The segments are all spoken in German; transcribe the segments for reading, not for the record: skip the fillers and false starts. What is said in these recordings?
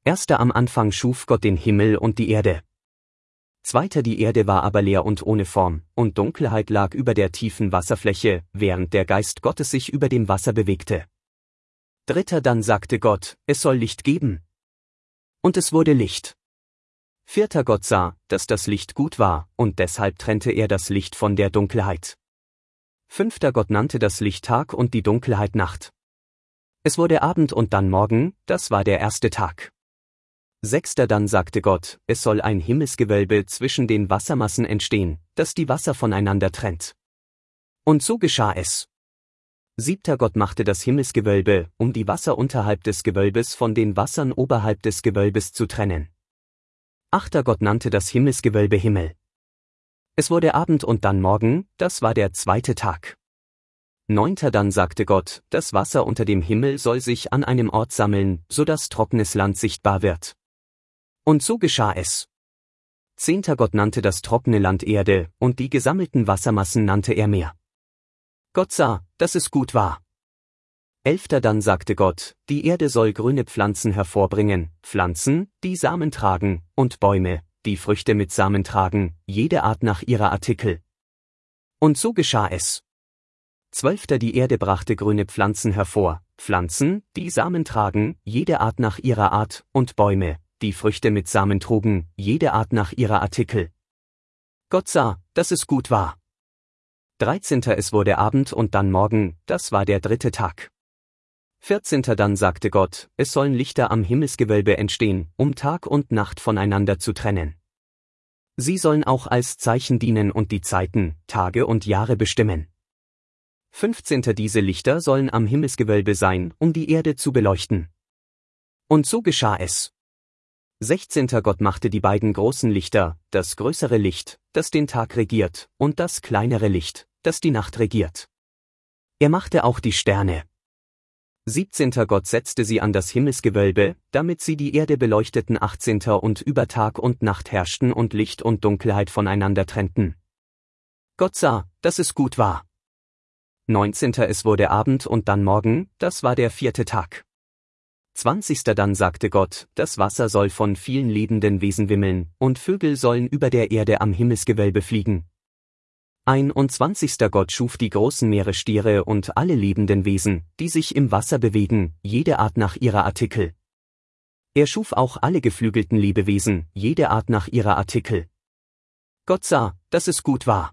Erster am Anfang schuf Gott den Himmel und die Erde. Zweiter die Erde war aber leer und ohne Form, und Dunkelheit lag über der tiefen Wasserfläche, während der Geist Gottes sich über dem Wasser bewegte. Dritter dann sagte Gott, es soll Licht geben. Und es wurde Licht. Vierter Gott sah, dass das Licht gut war, und deshalb trennte er das Licht von der Dunkelheit. Fünfter Gott nannte das Licht Tag und die Dunkelheit Nacht. Es wurde Abend und dann Morgen, das war der erste Tag. Sechster dann sagte Gott, es soll ein Himmelsgewölbe zwischen den Wassermassen entstehen, das die Wasser voneinander trennt. Und so geschah es. Siebter Gott machte das Himmelsgewölbe, um die Wasser unterhalb des Gewölbes von den Wassern oberhalb des Gewölbes zu trennen. Achter Gott nannte das Himmelsgewölbe Himmel. Es wurde Abend und dann Morgen, das war der zweite Tag. Neunter dann sagte Gott, das Wasser unter dem Himmel soll sich an einem Ort sammeln, so dass trockenes Land sichtbar wird. Und so geschah es. Zehnter Gott nannte das trockene Land Erde, und die gesammelten Wassermassen nannte er Meer. Gott sah, dass es gut war. Elfter dann sagte Gott, die Erde soll grüne Pflanzen hervorbringen, Pflanzen, die Samen tragen, und Bäume, die Früchte mit Samen tragen, jede Art nach ihrer Artikel. Und so geschah es. Zwölfter die Erde brachte grüne Pflanzen hervor, Pflanzen, die Samen tragen, jede Art nach ihrer Art, und Bäume, die Früchte mit Samen trugen, jede Art nach ihrer Artikel. Gott sah, dass es gut war. 13. Es wurde Abend und dann Morgen, das war der dritte Tag. 14. Dann sagte Gott, es sollen Lichter am Himmelsgewölbe entstehen, um Tag und Nacht voneinander zu trennen. Sie sollen auch als Zeichen dienen und die Zeiten, Tage und Jahre bestimmen. 15. Diese Lichter sollen am Himmelsgewölbe sein, um die Erde zu beleuchten. Und so geschah es. 16. Gott machte die beiden großen Lichter, das größere Licht, das den Tag regiert, und das kleinere Licht, das die Nacht regiert. Er machte auch die Sterne. 17. Gott setzte sie an das Himmelsgewölbe, damit sie die Erde beleuchteten. 18. Und über Tag und Nacht herrschten und Licht und Dunkelheit voneinander trennten. Gott sah, dass es gut war. 19. Es wurde Abend und dann Morgen, das war der vierte Tag. 20. Dann sagte Gott, das Wasser soll von vielen lebenden Wesen wimmeln, und Vögel sollen über der Erde am Himmelsgewölbe fliegen. 21. Gott schuf die großen Meeresstiere und alle lebenden Wesen, die sich im Wasser bewegen, jede Art nach ihrer Artikel. Er schuf auch alle geflügelten Lebewesen, jede Art nach ihrer Artikel. Gott sah, dass es gut war.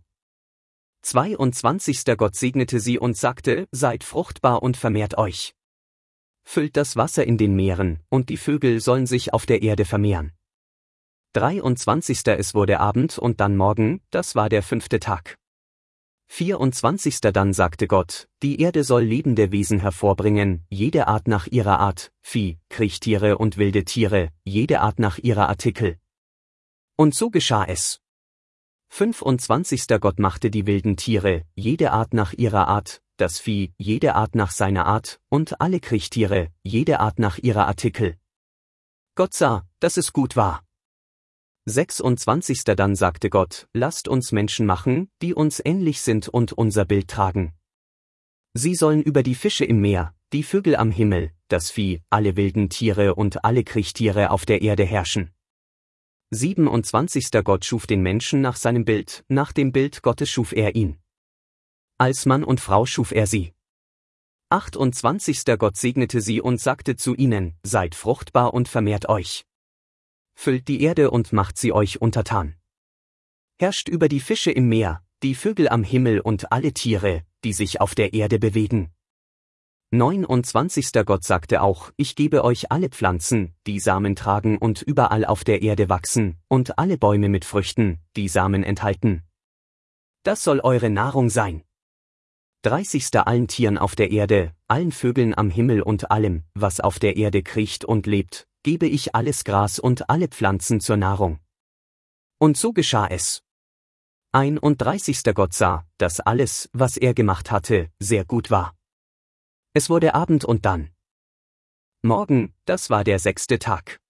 22. Gott segnete sie und sagte, seid fruchtbar und vermehrt euch. Füllt das Wasser in den Meeren, und die Vögel sollen sich auf der Erde vermehren. 23. Es wurde Abend und dann Morgen, das war der fünfte Tag. 24. Dann sagte Gott, die Erde soll lebende Wesen hervorbringen, jede Art nach ihrer Art, Vieh, Kriechtiere und wilde Tiere, jede Art nach ihrer Artikel. Und so geschah es. 25. Gott machte die wilden Tiere, jede Art nach ihrer Art, das Vieh, jede Art nach seiner Art, und alle Kriechtiere, jede Art nach ihrer Artikel. Gott sah, dass es gut war. 26. Dann sagte Gott, lasst uns Menschen machen, die uns ähnlich sind und unser Bild tragen. Sie sollen über die Fische im Meer, die Vögel am Himmel, das Vieh, alle wilden Tiere und alle Kriechtiere auf der Erde herrschen. 27. Gott schuf den Menschen nach seinem Bild, nach dem Bild Gottes schuf er ihn. Als Mann und Frau schuf er sie. 28. Gott segnete sie und sagte zu ihnen, seid fruchtbar und vermehrt euch. Füllt die Erde und macht sie euch untertan. Herrscht über die Fische im Meer, die Vögel am Himmel und alle Tiere, die sich auf der Erde bewegen. 29. Gott sagte auch, ich gebe euch alle Pflanzen, die Samen tragen und überall auf der Erde wachsen, und alle Bäume mit Früchten, die Samen enthalten. Das soll eure Nahrung sein. 30. Allen Tieren auf der Erde, allen Vögeln am Himmel und allem, was auf der Erde kriecht und lebt, gebe ich alles Gras und alle Pflanzen zur Nahrung. Und so geschah es. 31. Gott sah, dass alles, was er gemacht hatte, sehr gut war. Es wurde Abend und dann Morgen, das war der sechste Tag.